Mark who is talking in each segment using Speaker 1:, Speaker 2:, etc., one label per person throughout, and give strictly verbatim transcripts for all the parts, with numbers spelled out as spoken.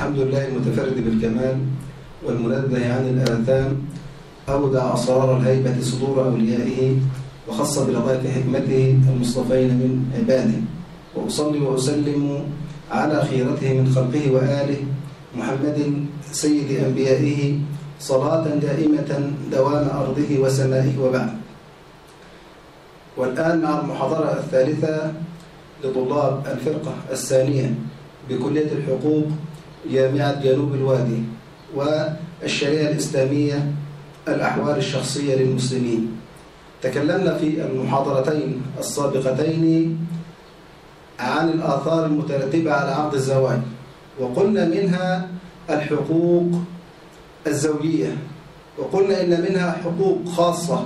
Speaker 1: الحمد لله المتفرد بالكمال والمنزه عن الآثام، أودع أسرار الهيبة صدور أوليائه، وخص بلطائف حكمته المصطفين من عباده. وأصلي وأسلم على خيرته من خلقه وآله محمد سيد أنبيائه، صلاة دائمة دوام أرضه وسمائه، وبعد. والآن مع المحاضرة الثالثة لطلاب الفرقة الثانية بكلية الحقوق جامعة جنوب الوادي والشريعة الإسلامية الأحوال الشخصية للمسلمين. تكلمنا في المحاضرتين السابقتين عن الآثار المترتبة على عقد الزواج، وقلنا منها الحقوق الزوجية، وقلنا إن منها حقوق خاصة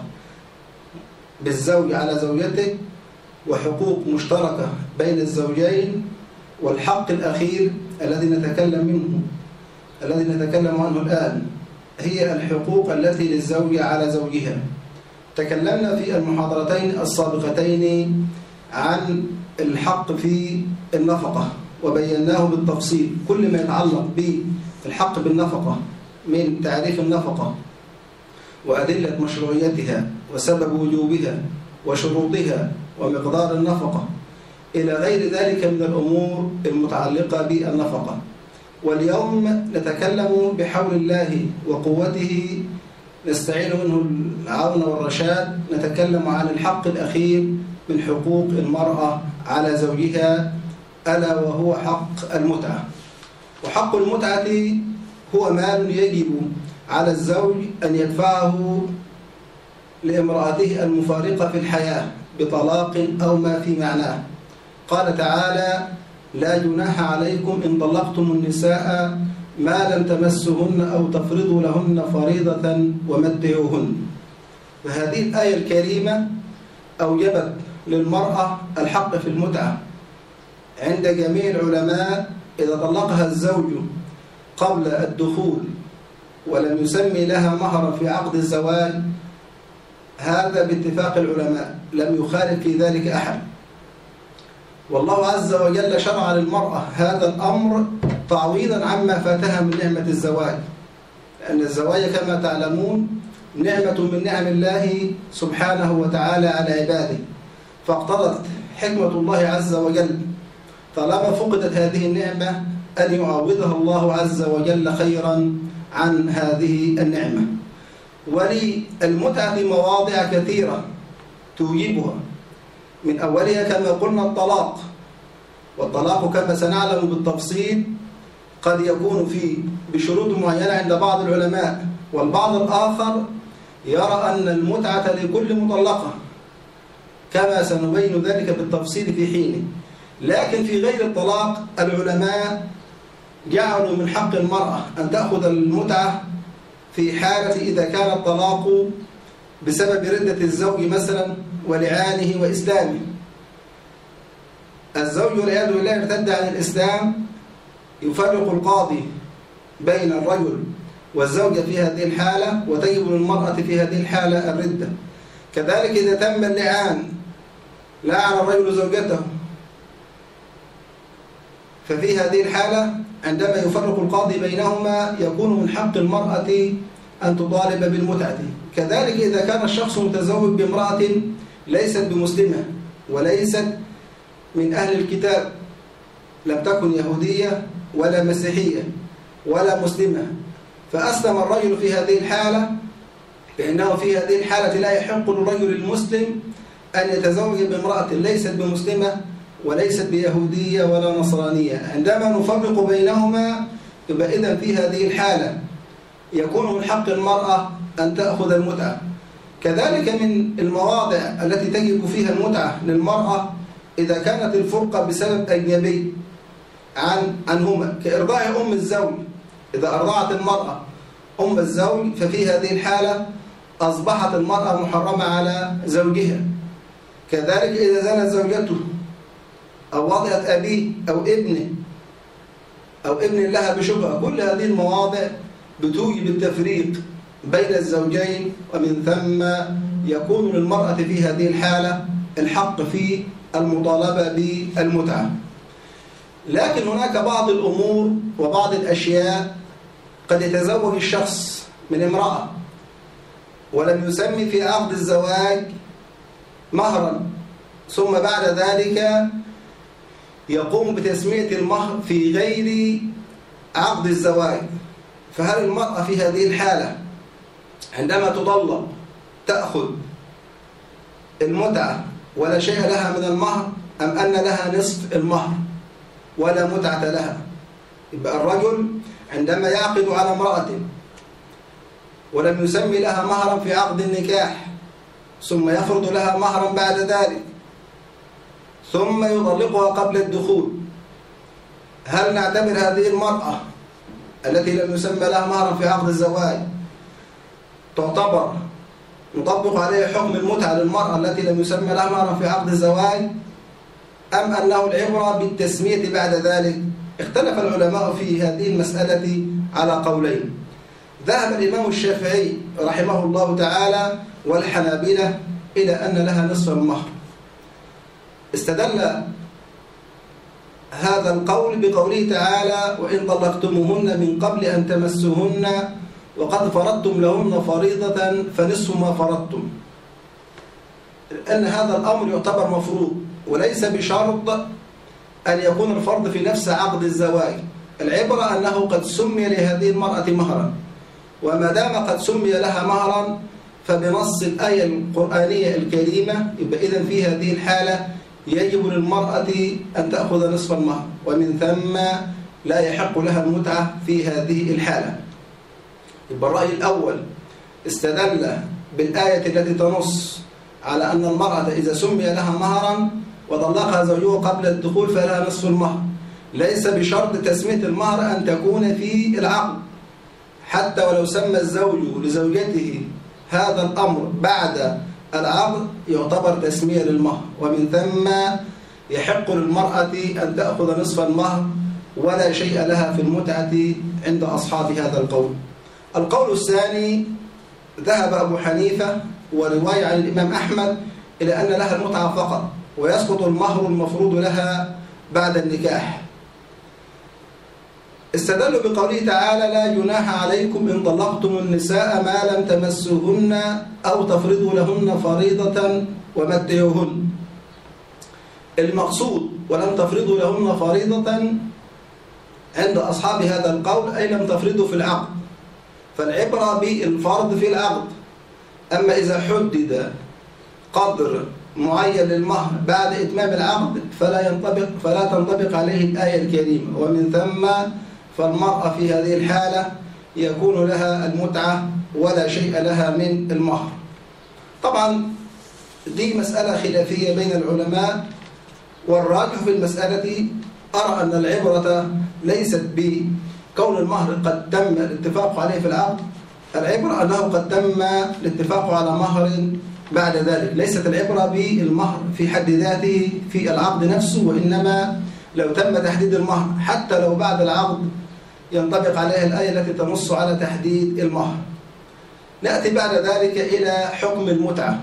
Speaker 1: بالزوج على زوجته، وحقوق مشتركة بين الزوجين، والحق الأخير الذي نتكلم منه الذي نتكلم عنه الآن هي الحقوق التي للزوجة على زوجها. تكلمنا في المحاضرتين السابقتين عن الحق في النفقة، وبيناه بالتفصيل كل ما يتعلق بالحق بالنفقة من تعريف النفقة وأدلة مشروعيتها وسبب وجوبها وشروطها ومقدار النفقة إلى غير ذلك من الأمور المتعلقة بالنفقة. واليوم نتكلم بحول الله وقوته نستعين منه العون والرشاد، نتكلم عن الحق الأخير من حقوق المرأة على زوجها، ألا وهو حق المتعة. وحق المتعة هو مال يجب على الزوج أن يدفعه لامرأته المفارقة في الحياة بطلاق أو ما في معناه. قال تعالى: لا جناح عليكم إن طلقتم النساء ما لم تمسهن أو تفرضوا لهن فريضة ومتعوهن. فهذه الآية الكريمة أوجبت للمرأة الحق في المتعة عند جميع العلماء. إذا طلقها الزوج قبل الدخول ولم يسمي لها مهرا في عقد الزواج، هذا باتفاق العلماء لم يخالف في ذلك أحد. والله عز وجل شرع للمرأة هذا الأمر تعويضا عما فاتها من نعمة الزواج، لأن الزواج كما تعلمون نعمة من نعم الله سبحانه وتعالى على عباده، فاقتضت حكمة الله عز وجل طالما فقدت هذه النعمة أن يعوضها الله عز وجل خيرا عن هذه النعمة. وللمتعة مواضع كثيرة توجبها، من أولها كما قلنا الطلاق. والطلاق كما سنعلم بالتفصيل قد يكون فيه بشروط معينة عند بعض العلماء، والبعض الآخر يرى أن المتعة لكل مطلقة كما سنبين ذلك بالتفصيل في حينه. لكن في غير الطلاق العلماء جعلوا من حق المرأة أن تأخذ المتعة في حالة إذا كان الطلاق بسبب ردة الزوج مثلا ولعانه وإسلامه. الزوج والعياذ بالله ارتد عن الإسلام، يفرق القاضي بين الرجل والزوجة في هذه الحالة، وتجب للمرأة في هذه الحالة الردة. كذلك إذا تم اللعان، لعن الرجل زوجته، ففي هذه الحالة عندما يفرق القاضي بينهما يكون من حق المرأة أن تطالب بالمتعة. كذلك إذا كان الشخص متزوج بامرأة ليست بمسلمة وليست من أهل الكتاب، لم تكن يهودية ولا مسيحية ولا مسلمة، فأسلم الرجل في هذه الحالة، فإنه في هذه الحالة لا يحق للرجل المسلم أن يتزوج بامرأة ليست بمسلمة وليست بيهودية ولا نصرانية. عندما نفرق بينهما يبقى إذن في هذه الحالة يكون من حق المرأة أن تأخذ المتعة. كذلك من المواضع التي تجب فيها المتعة للمرأة إذا كانت الفرقة بسبب أجنبي عن عنهما، كإرضاع أم الزوج. إذا أرضعت المرأة أم الزوج ففي هذه الحالة أصبحت المرأة محرمة على زوجها. كذلك إذا زنت زوجته أو وضعت أبيه أو ابنه أو ابن لها بشبهة، كل هذه المواضع بتوجب التفريق بين الزوجين، ومن ثم يكون للمرأة في هذه الحالة الحق في المطالبة بالمتعة. لكن هناك بعض الأمور وبعض الأشياء قد يتزوج الشخص من امرأة ولم يسمي في عقد الزواج مهرا، ثم بعد ذلك يقوم بتسمية المهر في غير عقد الزواج، فهل المرأة في هذه الحالة عندما تطلق تأخذ المتعة ولا شيء لها من المهر، أم أن لها نصف المهر ولا متعة لها؟ يبقى الرجل عندما يعقد على امرأة ولم يسمي لها مهرا في عقد النكاح ثم يفرض لها مهرا بعد ذلك ثم يطلقها قبل الدخول، هل نعتبر هذه المرأة التي لم يسمى لها مهرا في عقد الزواج تعتبر نطبق عليها حكم المتعة للمرأة التي لم يسمى لها مهرا في عقد الزواج، أم أنه العبرة بالتسمية بعد ذلك؟ اختلف العلماء في هذه المسألة على قولين. ذهب الإمام الشافعي رحمه الله تعالى والحنابلة إلى أن لها نصف المهر. استدل هذا القول بقوله تعالى: وإن طلقتموهن من قبل أن تمسوهن وقد فرضتم لهن فريضة فنصف ما فرضتم، أن هذا الأمر يعتبر مفروض وليس بشرط أن يكون الفرض في نفس عقد الزواج. العبرة أنه قد سمي لهذه المرأة مهرا، وما دام قد سمي لها مهرا فبنص الآية القرآنية الكريمة يبقى إذن في هذه الحالة يجب للمرأة أن تأخذ نصف المهر، ومن ثم لا يحق لها المتعة في هذه الحالة. يبقى الرأي الأول استدل بالآية التي تنص على أن المرأة إذا سمي لها مهرا وطلقها زوجها قبل الدخول فلها نصف المهر، ليس بشرط تسمية المهر أن تكون في العقد، حتى ولو سمى الزوج لزوجته هذا الأمر بعد العقد يعتبر تسمية للمهر، ومن ثم يحق للمرأة أن تأخذ نصف المهر ولا شيء لها في المتعة عند أصحاب هذا القول. القول الثاني ذهب أبو حنيفة ورواية عن الإمام أحمد إلى أن لها المتعة فقط ويسقط المهر المفروض لها بعد النكاح. استدلوا بقوله تعالى: لا جناح عليكم إن طلقتم النساء ما لم تمسوهن أو تفرضوا لهن فريضة ومتعوهن. المقصود ولم تفرضوا لهن فريضة عند أصحاب هذا القول أي لم تفرضوا في العقد، فالعبرة بالفرض في العقد. أما إذا حدد قدر معين للمهر بعد إتمام العقد فلا ينطبق فلا تنطبق عليه الآية الكريمة، ومن ثم فالمرأة في هذه الحالة يكون لها المتعة ولا شيء لها من المهر. طبعا دي مسألة خلافية بين العلماء، والراجح في المسألة أرى أن العبرة ليست بكون المهر قد تم الاتفاق عليه في العقد، العبرة أنه قد تم الاتفاق على مهر بعد ذلك، ليست العبرة بالمهر في حد ذاته في العقد نفسه، وإنما لو تم تحديد المهر حتى لو بعد العقد ينطبق عليها الآية التي تنص على تحديد المهر. نأتي بعد ذلك إلى حكم المتعة.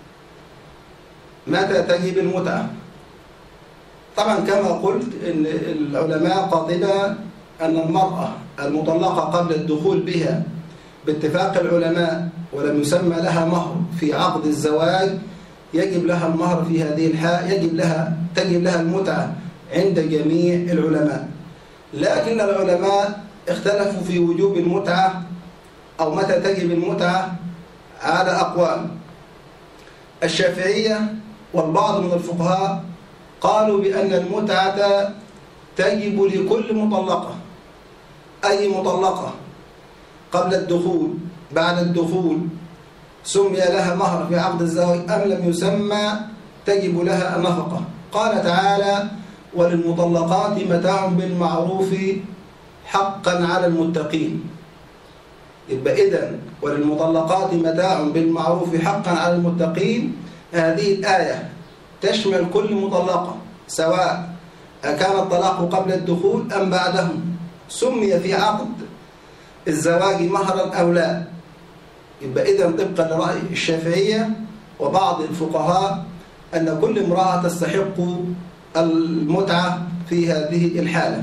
Speaker 1: متى تجب المتعة؟ طبعا كما قلت إن العلماء قاطبة أن المرأة المطلقة قبل الدخول بها باتفاق العلماء ولم يسمى لها مهر في عقد الزواج يجب لها المهر في هذه الحالة، يجب لها تجب لها المتعة عند جميع العلماء. لكن العلماء اختلفوا في وجوب المتعة أو متى تجب المتعة على أقوال. الشافعية والبعض من الفقهاء قالوا بأن المتعة تجب لكل مطلقة، أي مطلقة قبل الدخول بعد الدخول سمي لها مهر في عقد الزواج أم لم يسمى تجب لها النفقة. قال تعالى: وللمطلقات متاع بالمعروف حقا على المتقين. يبقى إذن وللمطلقات متاع بالمعروف حقا على المتقين، هذه الآية تشمل كل مطلقة سواء أكان الطلاق قبل الدخول أم بعده، سمي في عقد الزواج مهرا أو لا. يبقى إذن طبقا لرأي الشافعية وبعض الفقهاء أن كل امرأة تستحق المتعة في هذه الحالة.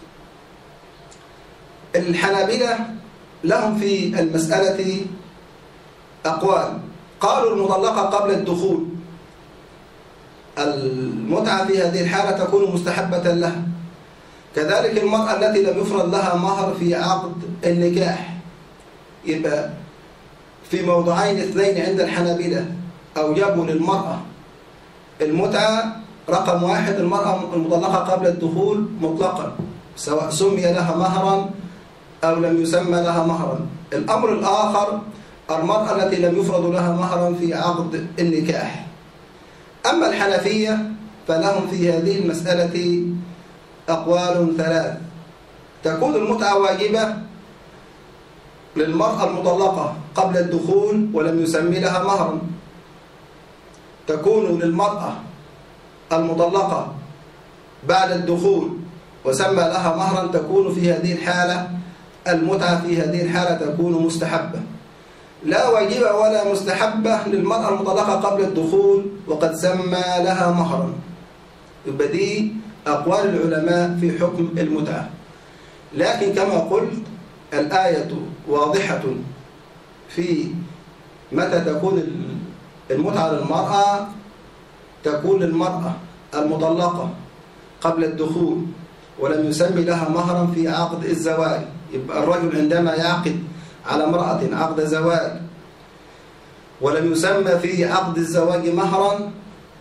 Speaker 1: الحنابلة لهم في المسألة أقوال. قالوا المطلقة قبل الدخول المتعة في هذه الحالة تكون مستحبة لها، كذلك المرأة التي لم يفرض لها مهر في عقد النكاح. يبقى في موضوعين اثنين عند الحنابلة أوجبوا للمرأة المتعة. رقم واحد، المرأة المطلقة قبل الدخول مطلقا سواء سمي لها مهرا أو لم يسمى لها مهرا. الأمر الآخر، المرأة التي لم يفرض لها مهرا في عقد النكاح. أما الحنفية فلهم في هذه المسألة أقوال ثلاث. تكون المتعة واجبة للمرأة المطلقة قبل الدخول ولم يسمي لها مهرا. تكون للمرأة المطلقة بعد الدخول وسمى لها مهرا، تكون في هذه الحالة المتعة في هذه الحالة تكون مستحبة. لا واجبة ولا مستحبة للمرأة المطلقة قبل الدخول وقد سمى لها مهرا. يبقى دي أقوال العلماء في حكم المتعة. لكن كما قلت الآية واضحة في متى تكون المتعة للمرأة. تكون للمرأة المطلقة قبل الدخول ولم يسمي لها مهرا في عقد الزواج. يبقى الرجل عندما يعقد على امرأة عقد زواج ولم يسمى في عقد الزواج مهرا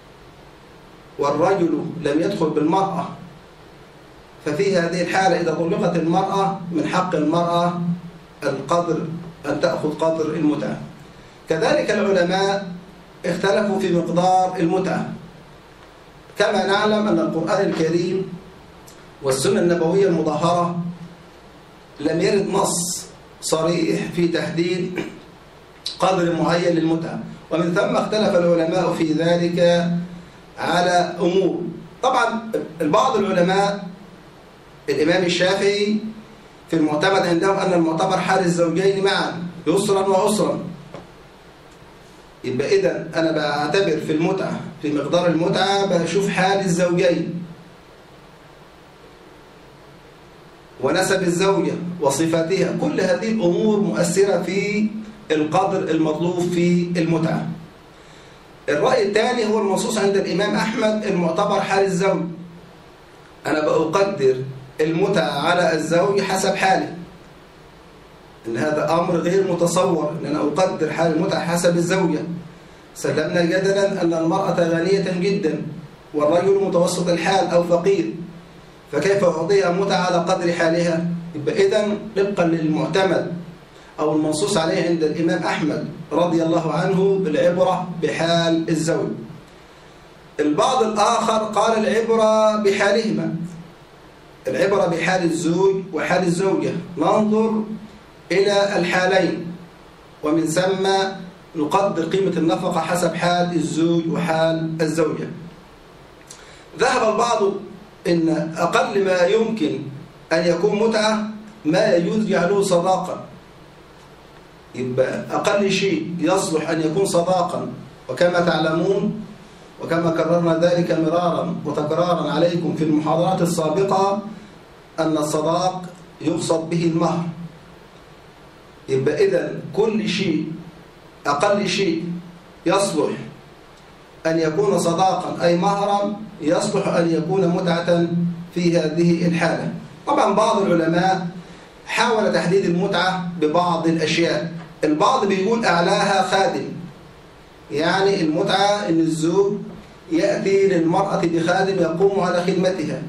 Speaker 1: والرجل لم يدخل بالمرأة، ففي هذه الحالة إذا طلقت المرأة من حق المرأة القدر أن تأخذ قدر المتعة. كذلك العلماء اختلفوا في مقدار المتعة. كما نعلم أن القرآن الكريم والسنة النبوية المطهرة لم يرد نص صريح في تحديد قدر معين للمتعة، ومن ثم اختلف العلماء في ذلك على أمور. طبعا بعض العلماء الإمام الشافعي في المعتمد عندهم أن المعتبر حال الزوجين معا يسرا وعسرا. يبقى إذن أنا بعتبر في المتعة في مقدار المتعة بشوف حال الزوجين ونسب الزوجة وصفاتها، كل هذه الأمور مؤثرة في القدر المطلوب في المتعة. الرأي الثاني هو المنصوص عند الإمام أحمد المعتبر حال الزوج. أنا بأقدر المتعة على الزوج حسب حالي، إن هذا أمر غير متصور إن أنا أقدر حال المتعة حسب الزوجة. سلمنا جدلا أن المرأة غنية جدا والرجل متوسط الحال أو فقير، فكيف أعطيها متعة على قدر حالها؟ يبقى إذن طبقا للمعتمد أو المنصوص عليه عند الإمام أحمد رضي الله عنه بالعبرة بحال الزوج. البعض الآخر قال العبرة بحالهما، العبرة بحال الزوج وحال الزوجة، ننظر إلى الحالين ومن ثم نقدر قيمة النفقة حسب حال الزوج وحال الزوجة. ذهب البعض إن أقل ما يمكن أن يكون متعة ما يجوز جعله صداقا. يبقى أقل شيء يصلح أن يكون صداقا، وكما تعلمون وكما كررنا ذلك مرارا وتكرارا عليكم في المحاضرات السابقة أن الصداق يقصد به المهر. يبقى إذن كل شيء أقل شيء يصلح أن يكون صداقا أي مهرا يصلح أن يكون متعة في هذه الحالة. طبعا بعض العلماء حاول تحديد المتعة ببعض الأشياء. البعض بيقول أعلاها خادم، يعني المتعة أن الزوج يأتي للمرأة بخادم يقوم على خدمتها،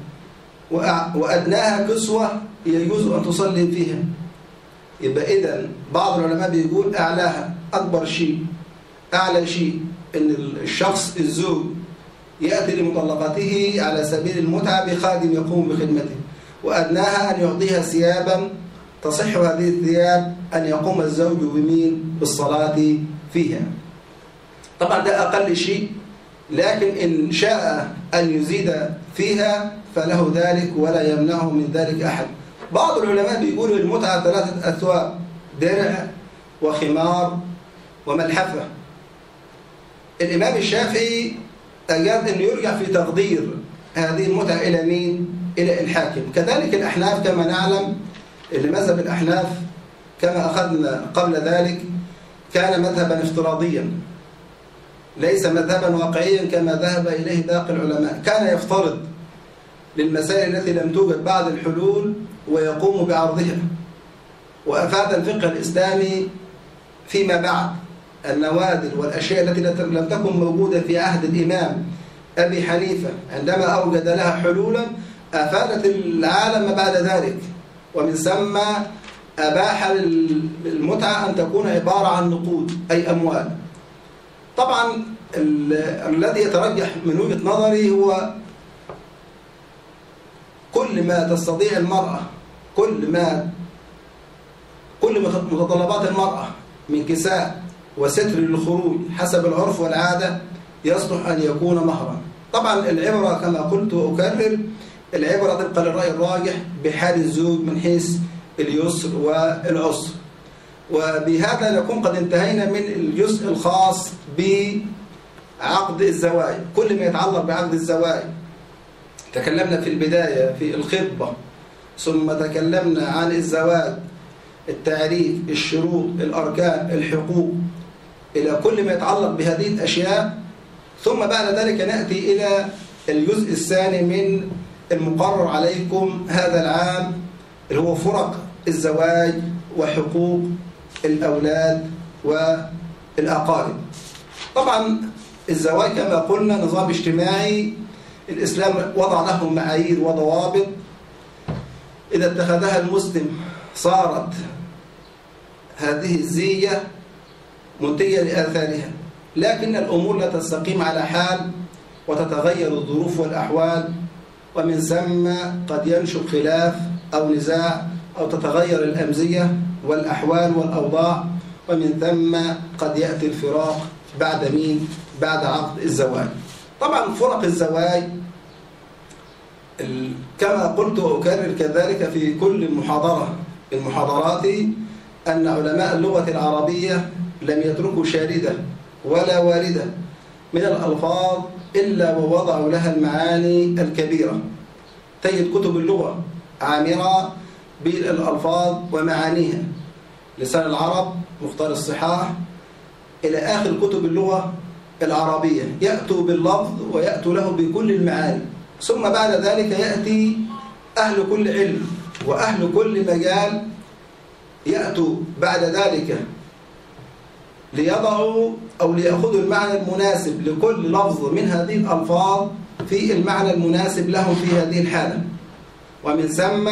Speaker 1: وأدناها كسوة يجوز أن تصلي فيها. يبقى إذن بعض العلماء بيقول أعلاها أكبر شيء أعلى شيء أن الشخص الزوج يأتي لمطلقته على سبيل المتعة بخادم يقوم بخدمته، وأدناها أن يعطيها ثيابا تصح هذه الثياب أن يقوم الزوج بمين بالصلاة فيها. طبعا ده أقل شيء، لكن إن شاء أن يزيد فيها فله ذلك ولا يمنعه من ذلك أحد. بعض العلماء بيقولوا المتعة ثلاثة أثواب: درع وخمار وملحفة. الإمام الشافعي أجاد أن يرجع في تقدير هذه المتعة إلى مين؟ إلى الحاكم. كذلك الأحناف كما نعلم أن مذهب الأحناف كما أخذنا قبل ذلك كان مذهبا افتراضيا ليس مذهبا واقعيا كما ذهب إليه باقي العلماء. كان يفترض للمسائل التي لم توجد بعد الحلول ويقوم بعرضها. وأفاد الفقه الإسلامي فيما بعد النوادر والأشياء التي لم تكن موجودة في عهد الإمام أبي حنيفة عندما أوجد لها حلولا أفادت العالم بعد ذلك، ومن ثم أباح المتعة أن تكون عبارة عن نقود أي أموال. طبعا الذي يترجح من وجهة نظري هو كل ما تستطيع المرأة كل ما كل متطلبات المرأة من كساء وستر للخروج حسب العرف والعادة يصلح أن يكون مهرا. طبعا العبرة كما قلت وأكرر العبرة طبقا للرأي الراجح بحال الزوج من حيث اليسر والعسر. وبهذا نكون قد انتهينا من الجزء الخاص بعقد الزواج. كل ما يتعلق بعقد الزواج تكلمنا في البداية في الخطبة، ثم تكلمنا عن الزواج، التعريف، الشروط، الأركان، الحقوق، إلى كل ما يتعلق بهذه الأشياء. ثم بعد ذلك نأتي إلى الجزء الثاني من المقرر عليكم هذا العام اللي هو فرق الزواج وحقوق الأولاد والأقارب. طبعا الزواج كما قلنا نظام اجتماعي الإسلام وضع له معايير وضوابط، إذا اتخذها المسلم صارت هذه الزية منتجة لآثارها، لكن الأمور لا تستقيم على حال وتتغير الظروف والأحوال، ومن ثم قد ينشب خلاف أو نزاع أو تتغير الأمزية والأحوال والأوضاع، ومن ثم قد يأتي الفراق بعد مين؟ بعد عقد الزواج. طبعا فرق الزواج كما قلت وأكرر كذلك في كل محاضرة المحاضرات أن علماء اللغة العربية لم يتركوا شاردة ولا واردة من الألفاظ إلا ووضعوا لها المعاني الكبيرة. تجد كتب اللغة عامرة بالألفاظ ومعانيها، لسان العرب، مختار الصحاح، إلى آخر كتب اللغة العربية يأتوا باللفظ ويأتوا له بكل المعاني. ثم بعد ذلك يأتي أهل كل علم وأهل كل مجال يأتوا بعد ذلك ليضعوا أو ليأخذوا المعنى المناسب لكل لفظ من هذه الألفاظ في المعنى المناسب لهم في هذه الحالة. ومن ثم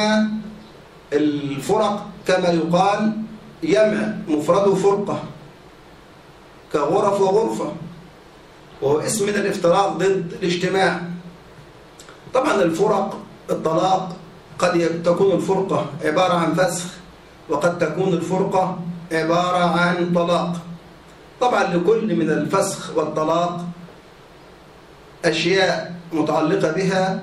Speaker 1: الفرق كما يقال يمع مفرده فرقة كغرف وغرفة، وهو اسم من الافتراق ضد الاجتماع. طبعا الفرق الطلاق قد تكون الفرقة عبارة عن فسخ، وقد تكون الفرقة عبارة عن طلاق. طبعا لكل من الفسخ والطلاق أشياء متعلقة بها،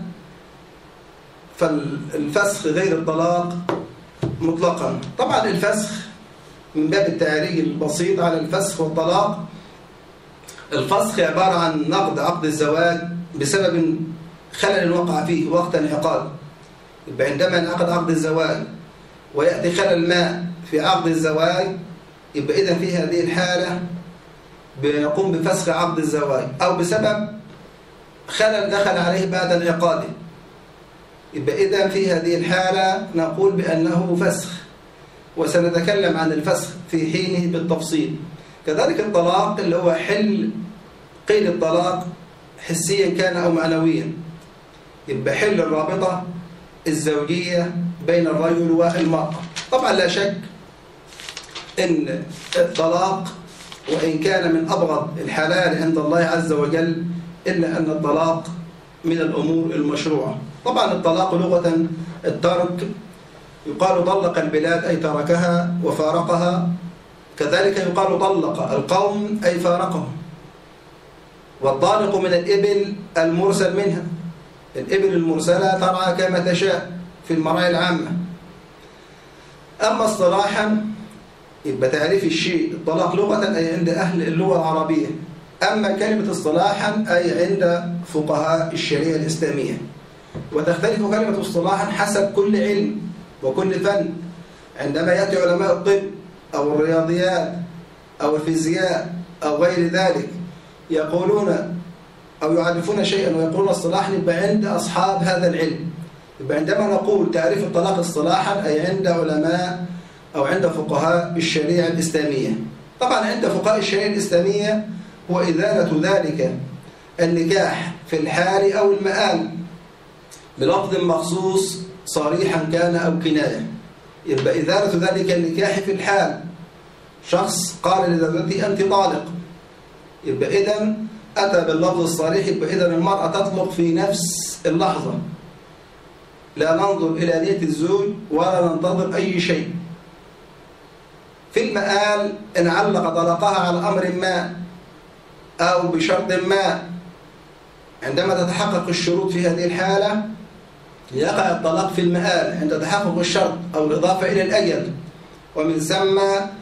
Speaker 1: فالفسخ غير الطلاق مطلقا. طبعا الفسخ من باب التعريج البسيط على الفسخ والطلاق، الفسخ عبارة عن نقض عقد الزواج بسبب خلل وقع فيه وقت انعقاد. يبقى عندما ينعقد عقد الزواج ويأتي خلل ما في عقد الزواج، يبقى إذا في هذه الحالة بيقوم بفسخ عقد الزواج، أو بسبب خلل دخل عليه بعد انعقاده، يبقى إذا في هذه الحالة نقول بأنه فسخ، وسنتكلم عن الفسخ في حينه بالتفصيل. كذلك الطلاق اللي هو حل قيد الطلاق حسيا كان أو معنويا، يبقى حل الرابطة الزوجية بين الرجل والمرأة. طبعا لا شك أن الطلاق وإن كان من أبغض الحلال عند الله عز وجل، إلا أن الطلاق من الأمور المشروعة. طبعا الطلاق لغة الترك، يقال طلق البلاد أي تركها وفارقها، كذلك يقال طلق القوم أي فارقهم. والطالق من الإبل المرسل منها، الإبل المرسلة ترعى كما تشاء في المراعي العامة. أما اصطلاحا يبقى تعريف الشيء الطلاق لغة أي عند أهل اللغة العربية، أما كلمة اصطلاحا أي عند فقهاء الشريعة الإسلامية. وتختلف كلمة اصطلاحا حسب كل علم وكل فن. عندما يأتي علماء الطب أو الرياضيات أو الفيزياء أو غير ذلك يقولون أو يعرفون شيئا ويقولون اصطلاحا، يبقى عند أصحاب هذا العلم. يبقى عندما نقول تعريف الطلاق اصطلاحا أي عند علماء أو عند فقهاء الشريعة الإسلامية. طبعا عند فقهاء الشريعة الإسلامية هو إزالة ذلك النكاح في الحال أو المآل بلفظ مخصوص صريحا كان أو كناية. يبقى إزالة ذلك النكاح في الحال، شخص قال لزوجته أنت طالق، يبقى إذن أتى باللفظ الصريح، يبقى إذن المرأة تطلق في نفس اللحظة، لا ننظر إلى نية الزوج ولا ننتظر أي شيء. في المآل إن علق طلقها على أمر ما أو بشرط ما، عندما تتحقق الشروط في هذه الحالة يقع الطلاق في المآل عند تحقق الشرط أو الإضافة إلى الأجل. ومن ثم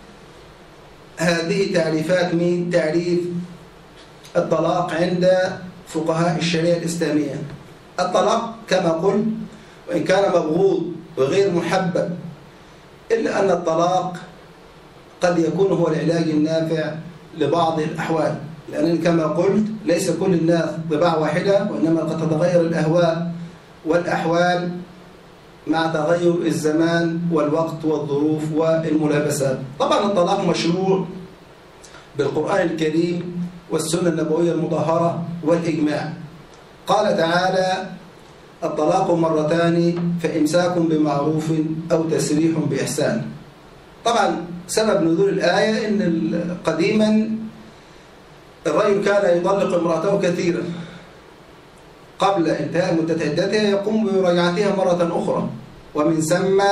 Speaker 1: هذه تعريفات من تعريف الطلاق عند فقهاء الشريعة الإسلامية. الطلاق كما قلت وإن كان مبغوض وغير محبب، إلا أن الطلاق قد يكون هو العلاج النافع لبعض الأحوال، لأن كما قلت ليس كل الناس طباع واحدة، وإنما قد تتغير الأهواء والأحوال مع تغير الزمان والوقت والظروف والملابسات. طبعا الطلاق مشروع بالقرآن الكريم والسنة النبوية المطهرة والإجماع. قال تعالى الطلاق مرتان فإمساك بمعروف أو تسريح بإحسان. طبعا سبب نزول الآية إن قديما الرجل كان يطلق امرأته كثيرا، قبل انتهاء مدة عدتها يقوم براجعتها مرة أخرى، ومن ثم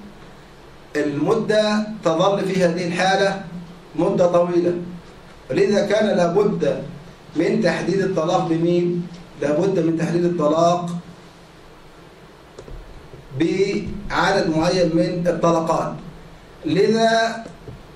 Speaker 1: المدة تظل في هذه الحالة مدة طويلة. ولذا كان لابد من تحديد الطلاق بمين؟ لابد من تحديد الطلاق بعدد معين من الطلقات. لذا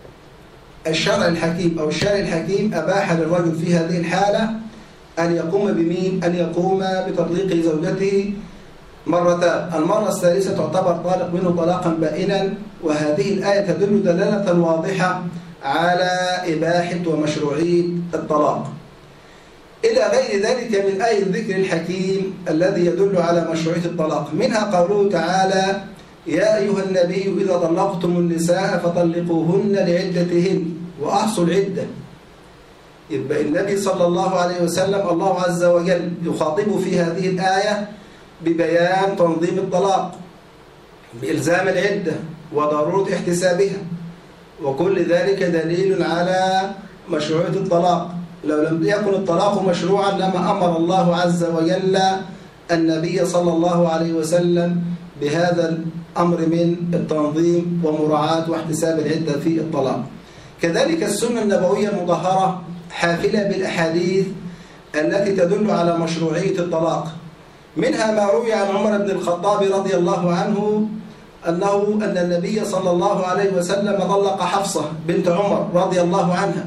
Speaker 1: الشرع الحكيم أو الشرع الحكيم أباح للرجل في هذه الحالة أن يقوم بمين؟ أن يقوم بتطليق زوجته مرتان. المرة الثالثة تعتبر طالق منه طلاقا بائنا، وهذه الآية تدل دلالة واضحة على إباحة ومشروعية الطلاق. إلى غير ذلك من آية الذكر الحكيم الذي يدل على مشروعية الطلاق، منها قوله تعالى يا أيها النبي إذا طلقتم النساء فطلقوهن لعدتهن وأحصوا العدة. يبقى النبي صلى الله عليه وسلم الله عز وجل يخاطبه في هذه الآية ببيان تنظيم الطلاق بإلزام العدة وضرورة احتسابها، وكل ذلك دليل على مشروعية الطلاق. لو لم يكن الطلاق مشروعا لما أمر الله عز وجل النبي صلى الله عليه وسلم بهذا الأمر من التنظيم ومراعاة واحتساب العدة في الطلاق. كذلك السنة النبوية المطهرة حافلة بالأحاديث التي تدل على مشروعية الطلاق، منها ما روي عن عمر بن الخطاب رضي الله عنه أنه أن النبي صلى الله عليه وسلم طلق حفصة بنت عمر رضي الله عنها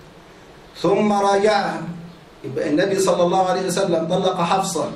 Speaker 1: ثم راجعها. يبقى النبي صلى الله عليه وسلم طلق حفصة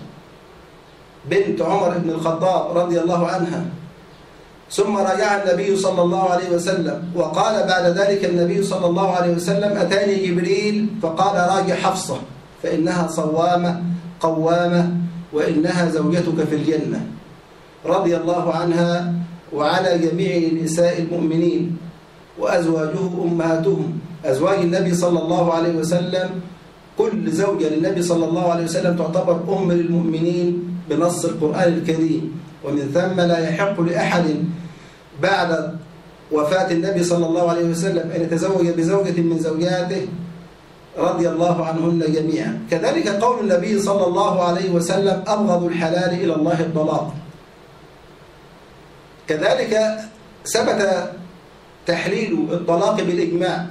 Speaker 1: بنت عمر بن الخطاب رضي الله عنها ثم راجعها النبي صلى الله عليه وسلم، وقال بعد ذلك النبي صلى الله عليه وسلم أتاني جبريل فقال راجع حفصة فإنها صوامة قوامة وإنها زوجتك في الجنة، رضي الله عنها وعلى جميع نساء المؤمنين وأزواجه أمهاتهم. أزواج النبي صلى الله عليه وسلم كل زوجة للنبي صلى الله عليه وسلم تعتبر أم للمؤمنين بنص القرآن الكريم، ومن ثم لا يحق لأحد بعد وفاة النبي صلى الله عليه وسلم أن يتزوج بزوجة من زوجاته رضي الله عنهن جميعا. كذلك قول النبي صلى الله عليه وسلم أبغض الحلال إلى الله الطلاق. كذلك ثبت تحليل الطلاق بالإجماع،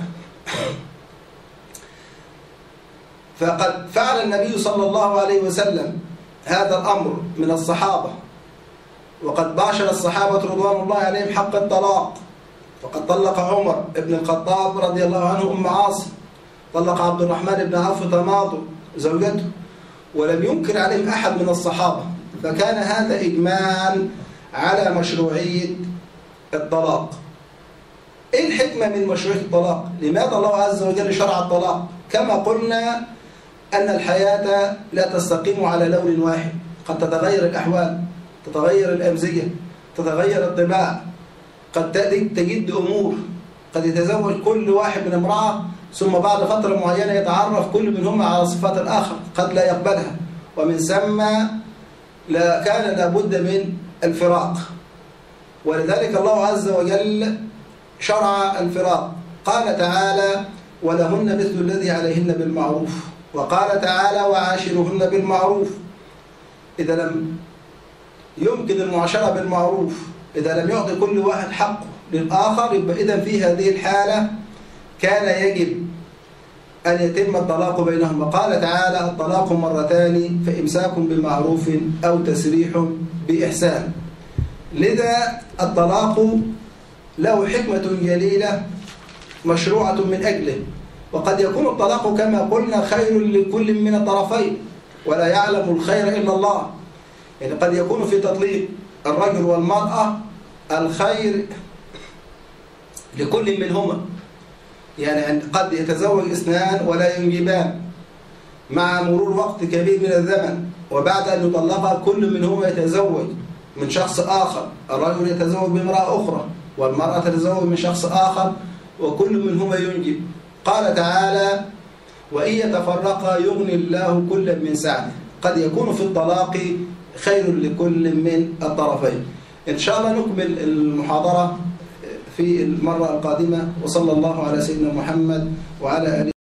Speaker 1: فقد فعل النبي صلى الله عليه وسلم هذا الأمر من الصحابة، وقد باشر الصحابة رضوان الله عليهم حق الطلاق، فقد طلق عمر بن الخطاب رضي الله عنه أم عاصم، طلق عبد الرحمن بن عوف تماضي زوجته، ولم ينكر عليهم أحد من الصحابة، فكان هذا إجماعا على مشروعية الطلاق. إيه الحكمة من مشروعية الطلاق؟ لماذا الله عز وجل شرع الطلاق؟ كما قلنا أن الحياة لا تستقيم على لون واحد، قد تتغير الأحوال، تتغير الأمزجة، تتغير الطباع، قد تجد أمور، قد يتزوج كل واحد من امرأة ثم بعد فترة معينة يتعرف كل منهما على صفات الآخر قد لا يقبلها، ومن ثم لا كان لابد من الفراق. ولذلك الله عز وجل شرع الفراق. قال تعالى: ولهن مثل الذي عليهن بالمعروف. وقال تعالى: وعاشرهن بالمعروف. إذا لم يمكن المعاشرة بالمعروف، إذا لم يعطي كل واحد حقه للآخر، يبقى إذن في هذه الحالة كان يجب أن يتم الطلاق بينهما. قال تعالى: الطلاق مرتان فإمساك بمعروف أو تسريح بإحسان. لذا الطلاق له حكمة جليلة مشروعة من أجله. وقد يكون الطلاق كما قلنا خير لكل من الطرفين، ولا يعلم الخير إلا الله. يعني قد يكون في تطليق الرجل والمرأة الخير لكل منهما، يعني قد يتزوج اثنان ولا ينجبان مع مرور وقت كبير من الزمن، وبعد أن يطلقها كل منهما يتزوج من شخص آخر. الرجل يتزوج بامرأة أخرى والمرأة تتزوج من شخص آخر وكل منهما ينجب. قال تعالى: وإن يتفرقا يغني الله كلا من سعته. قد يكون في الطلاق خير لكل من الطرفين. إن شاء الله نكمل المحاضرة في المرة القادمة. وصلى الله على سيدنا محمد وعلى آله